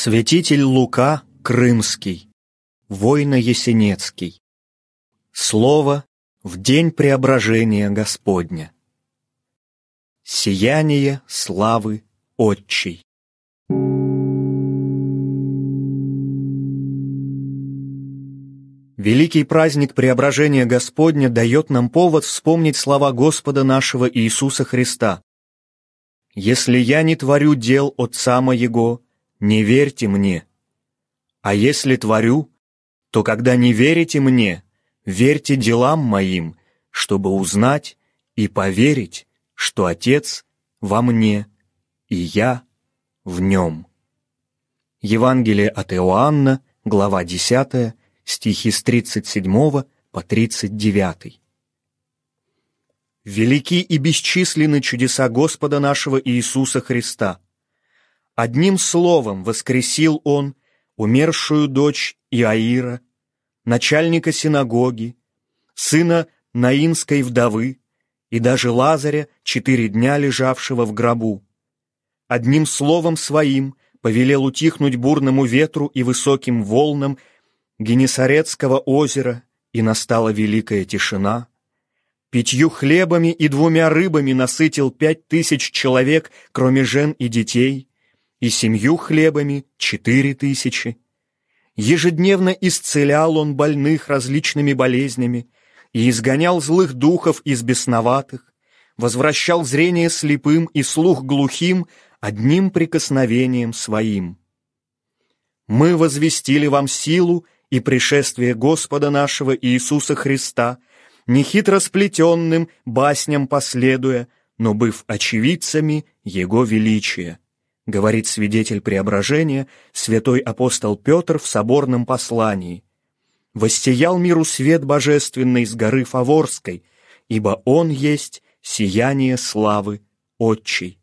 Святитель Лука Крымский, Войно-Есенецкий. Слово в день преображения Господня. Сияние славы Отчей. Великий праздник преображения Господня дает нам повод вспомнить слова Господа нашего Иисуса Христа. «Если я не творю дел Отца Моего, не верьте мне. А если творю, то когда не верите мне, верьте делам моим, чтобы узнать и поверить, что Отец во мне, и я в нем». Евангелие от Иоанна, глава 10, стихи с 37 по 39. Велики и бесчисленны чудеса Господа нашего Иисуса Христа. Одним словом воскресил Он умершую дочь Иаира, начальника синагоги, сына Наинской вдовы и даже Лазаря, 4 дня лежавшего в гробу. Одним словом Своим повелел утихнуть бурному ветру и высоким волнам Генесаретского озера, и настала великая тишина. 5 хлебами и 2 рыбами насытил 5000 человек, кроме жен и детей, и 7 хлебами 4000. Ежедневно исцелял Он больных различными болезнями и изгонял злых духов из бесноватых, возвращал зрение слепым и слух глухим одним прикосновением Своим. Мы возвестили вам силу и пришествие Господа нашего Иисуса Христа, нехитро сплетенным басням последуя, но быв очевидцами Его величия, говорит свидетель преображения, святой апостол Петр в соборном послании. «Воссиял миру свет божественный с горы Фаворской, ибо Он есть сияние славы Отчей».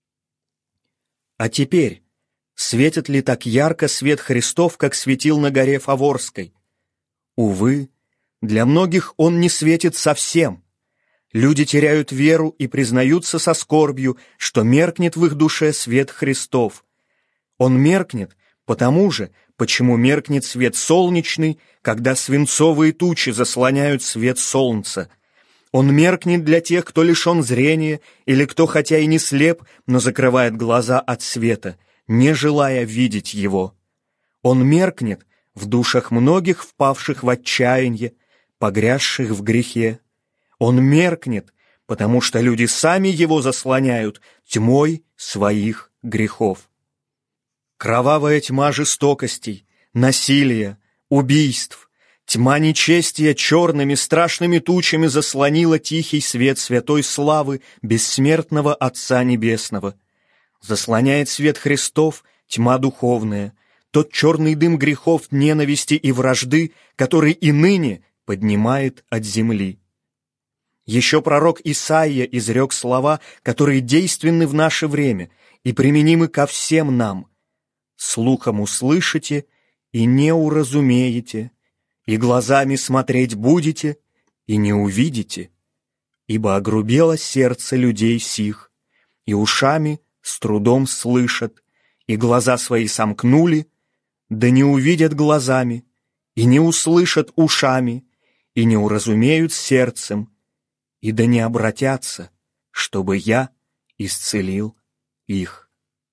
А теперь, светит ли так ярко свет Христов, как светил на горе Фаворской? Увы, для многих он не светит совсем. Люди теряют веру и признаются со скорбью, что меркнет в их душе свет Христов. Он меркнет потому же, почему меркнет свет солнечный, когда свинцовые тучи заслоняют свет солнца. Он меркнет для тех, кто лишен зрения, или кто, хотя и не слеп, но закрывает глаза от света, не желая видеть его. Он меркнет в душах многих впавших в отчаяние, погрязших в грехе. Он меркнет, потому что люди сами его заслоняют тьмой своих грехов. Кровавая тьма жестокостей, насилия, убийств, тьма нечестия черными страшными тучами заслонила тихий свет святой славы бессмертного Отца Небесного. Заслоняет свет Христов тьма духовная, тот черный дым грехов, ненависти и вражды, который и ныне поднимает от земли. Еще пророк Исаия изрек слова, которые действенны в наше время и применимы ко всем нам. «Слухом услышите и не уразумеете, и глазами смотреть будете и не увидите, ибо огрубело сердце людей сих, и ушами с трудом слышат, и глаза свои сомкнули, да не увидят глазами, и не услышат ушами, и не уразумеют сердцем, и да не обратятся, чтобы я исцелил их».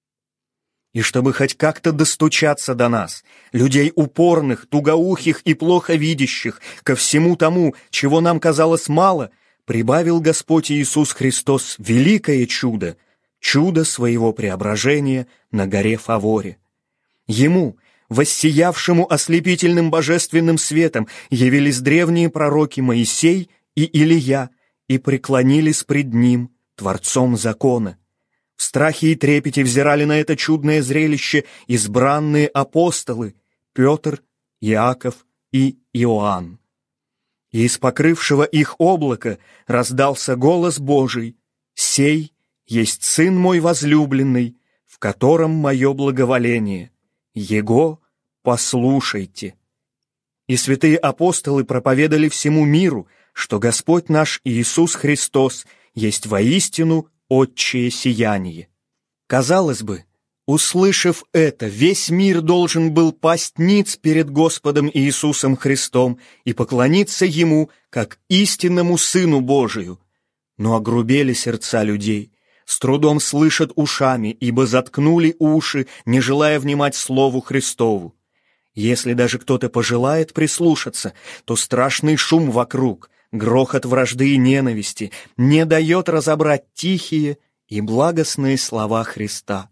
И чтобы хоть как-то достучаться до нас, людей упорных, тугоухих и плохо видящих, ко всему тому, чего нам казалось мало, прибавил Господь Иисус Христос великое чудо, чудо своего преображения на горе Фаворе. Ему, воссиявшему ослепительным божественным светом, явились древние пророки Моисей и Илия и преклонились пред Ним, Творцом закона. В страхе и трепете взирали на это чудное зрелище избранные апостолы Петр, Иаков и Иоанн. И из покрывшего их облака раздался голос Божий: «Сей есть Сын мой возлюбленный, в котором мое благоволение. Его послушайте». И святые апостолы проповедали всему миру, что Господь наш Иисус Христос есть воистину Отчее сияние. Казалось бы, Услышав это, весь мир должен был пасть ниц перед Господом Иисусом Христом и поклониться Ему, как истинному Сыну Божию. Но огрубели сердца людей, с трудом слышат ушами, ибо заткнули уши, не желая внимать Слову Христову. Если даже кто-то пожелает прислушаться, то страшный шум вокруг, грохот вражды и ненависти не дает разобрать тихие и благостные слова Христа.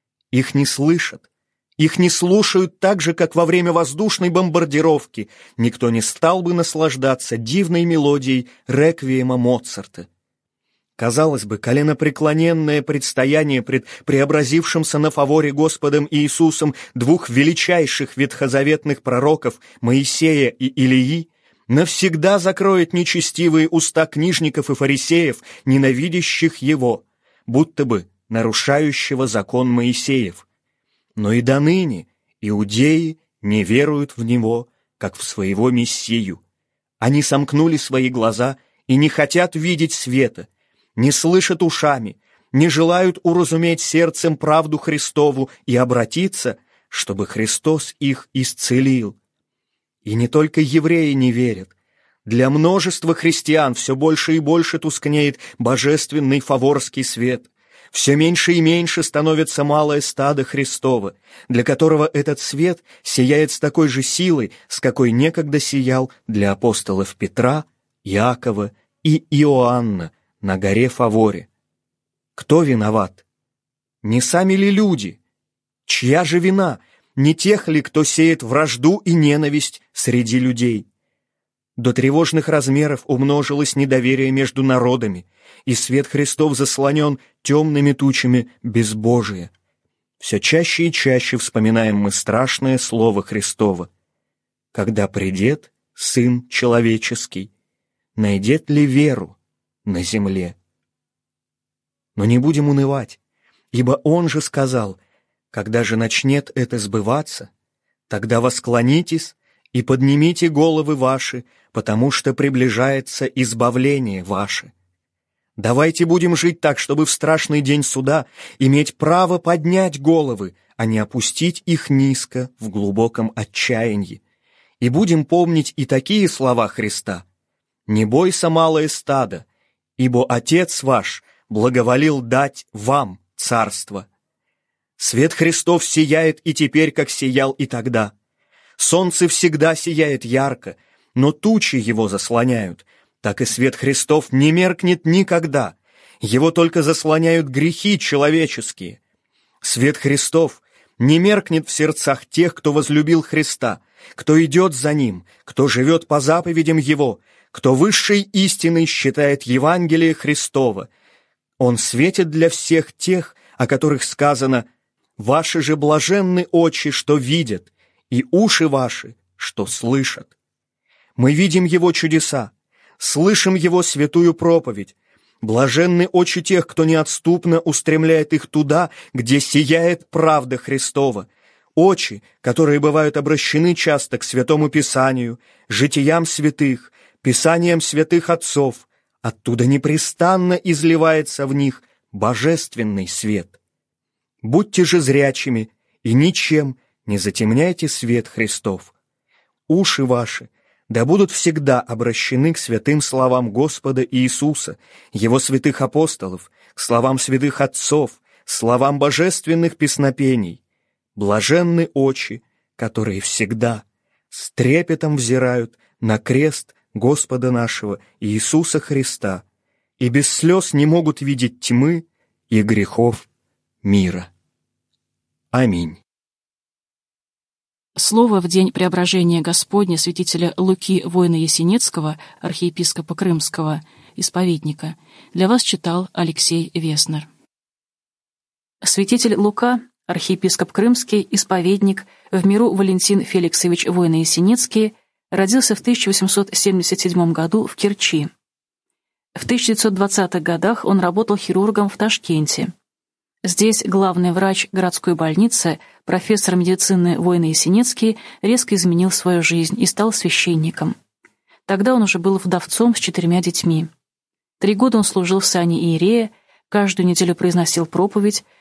Их не слышат, их не слушают так же, как во время воздушной бомбардировки никто не стал бы наслаждаться дивной мелодией реквиема Моцарта. Казалось бы, коленопреклоненное предстояние пред преобразившимся на фаворе Господом Иисусом двух величайших ветхозаветных пророков Моисея и Илии навсегда закроет нечестивые уста книжников и фарисеев, ненавидящих Его, будто бы нарушающего закон Моисеев. Но и доныне иудеи не веруют в Него, как в своего Мессию. Они сомкнули свои глаза и не хотят видеть света, не слышат ушами, не желают уразуметь сердцем правду Христову и обратиться, чтобы Христос их исцелил. И не только евреи не верят. Для множества христиан все больше и больше тускнеет божественный фаворский свет. Все меньше и меньше становится малое стадо Христово, для которого этот свет сияет с такой же силой, с какой некогда сиял для апостолов Петра, Иакова и Иоанна на горе Фаворе. Кто виноват? Не сами ли люди? Чья же вина? Не тех ли, кто сеет вражду и ненависть среди людей? До тревожных размеров умножилось недоверие между народами, и свет Христов заслонен темными тучами безбожия. Все чаще и чаще вспоминаем мы страшное слово Христово. Когда придет Сын Человеческий, найдет ли веру на земле? Но не будем унывать, ибо Он же сказал: когда же начнет это сбываться, тогда восклонитесь и поднимите головы ваши, потому что приближается избавление ваше. Давайте будем жить так, чтобы в страшный день суда иметь право поднять головы, а не опустить их низко в глубоком отчаянии. И будем помнить и такие слова Христа: «Не бойся, малое стадо, ибо Отец ваш благоволил дать вам царство». Свет Христов сияет и теперь, как сиял и тогда. Солнце всегда сияет ярко, но тучи его заслоняют. Так и свет Христов не меркнет никогда. Его только заслоняют грехи человеческие. Свет Христов не меркнет в сердцах тех, кто возлюбил Христа, кто идет за Ним, кто живет по заповедям Его, кто высшей истиной считает Евангелие Христово. Он светит для всех тех, о которых сказано: «Ваши же блаженны очи, что видят, и уши ваши, что слышат». Мы видим Его чудеса, слышим Его святую проповедь. Блаженны очи тех, кто неотступно устремляет их туда, где сияет правда Христова. Очи, которые бывают обращены часто к Святому Писанию, житиям святых, Писаниям святых отцов. Оттуда непрестанно изливается в них божественный свет. Будьте же зрячими и ничем не затемняйте свет Христов. Уши ваши да будут всегда обращены к святым словам Господа Иисуса, Его святых апостолов, к словам святых отцов, словам божественных песнопений. Блаженны очи, которые всегда с трепетом взирают на крест Господа нашего Иисуса Христа и без слез не могут видеть тьмы и грехов мира. Аминь. Слово в день преображения Господня святителя Луки Войно-Ясенецкого, архиепископа Крымского, исповедника, для вас читал Алексей Веснер. Святитель Лука, архиепископ Крымский, исповедник, в миру Валентин Феликсович Войно-Ясенецкий, родился в 1877 году в Керчи. В 1920-х годах он работал хирургом в Ташкенте. Здесь главный врач городской больницы, профессор медицины Войно-Ясенецкий, резко изменил свою жизнь и стал священником. Тогда он уже был вдовцом с 4 детьми. 3 года он служил в сане иерея, каждую неделю произносил проповедь,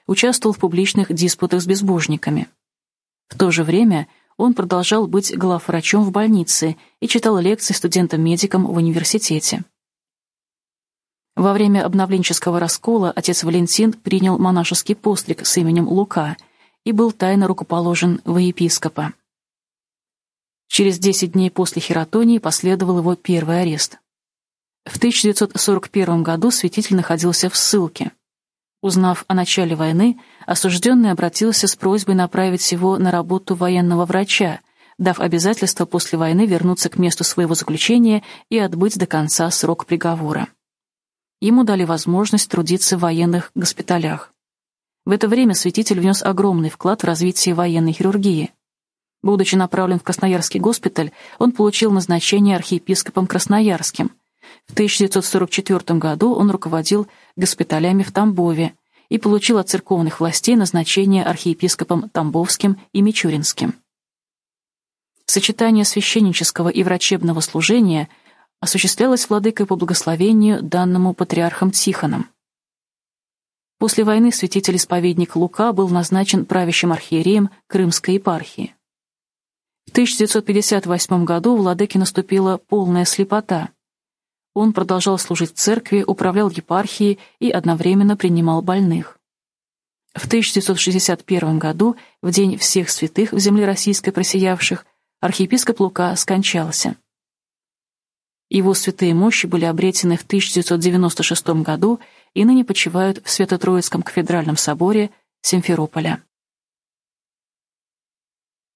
участвовал в публичных диспутах с безбожниками. В то же время он продолжал быть главврачом в больнице и читал лекции студентам-медикам в университете. Во время обновленческого раскола отец Валентин принял монашеский постриг с именем Лука и был тайно рукоположен во епископа. Через 10 дней после хератонии последовал его первый арест. В 1941 году святитель находился в ссылке. Узнав о начале войны, осужденный обратился с просьбой направить его на работу военного врача, дав обязательство после войны вернуться к месту своего заключения и отбыть до конца срок приговора. Ему дали возможность трудиться в военных госпиталях. В это время святитель внес огромный вклад в развитие военной хирургии. Будучи направлен в Красноярский госпиталь, он получил назначение архиепископом Красноярским. В 1944 году он руководил госпиталями в Тамбове и получил от церковных властей назначение архиепископом Тамбовским и Мичуринским. Сочетание священнического и врачебного служения осуществлялось владыкой по благословению, данному патриархом Тихоном. После войны святитель-исповедник Лука был назначен правящим архиереем Крымской епархии. В 1958 году у владыки наступила полная слепота. Он продолжал служить в церкви, управлял епархией и одновременно принимал больных. В 1961 году, в день всех святых в земле российской просиявших, архиепископ Лука скончался. Его святые мощи были обретены в 1996 году и ныне почивают в Свято-Троицком кафедральном соборе Симферополя.